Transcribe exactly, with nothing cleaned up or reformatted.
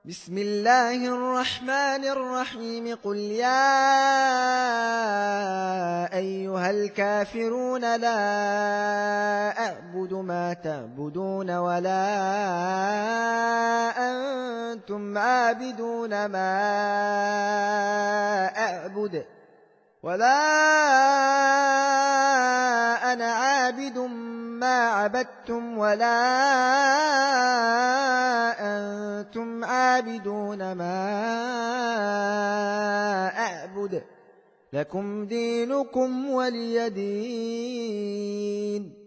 بسم الله الرحمن الرحيم قل يا أيها الكافرون لا أعبد ما تعبدون ولا أنتم عابدون ما أعبد ولا أنا عابد ما عبدتم ولا أنتم عابدون ما أعبد لكم دينكم ولي دين.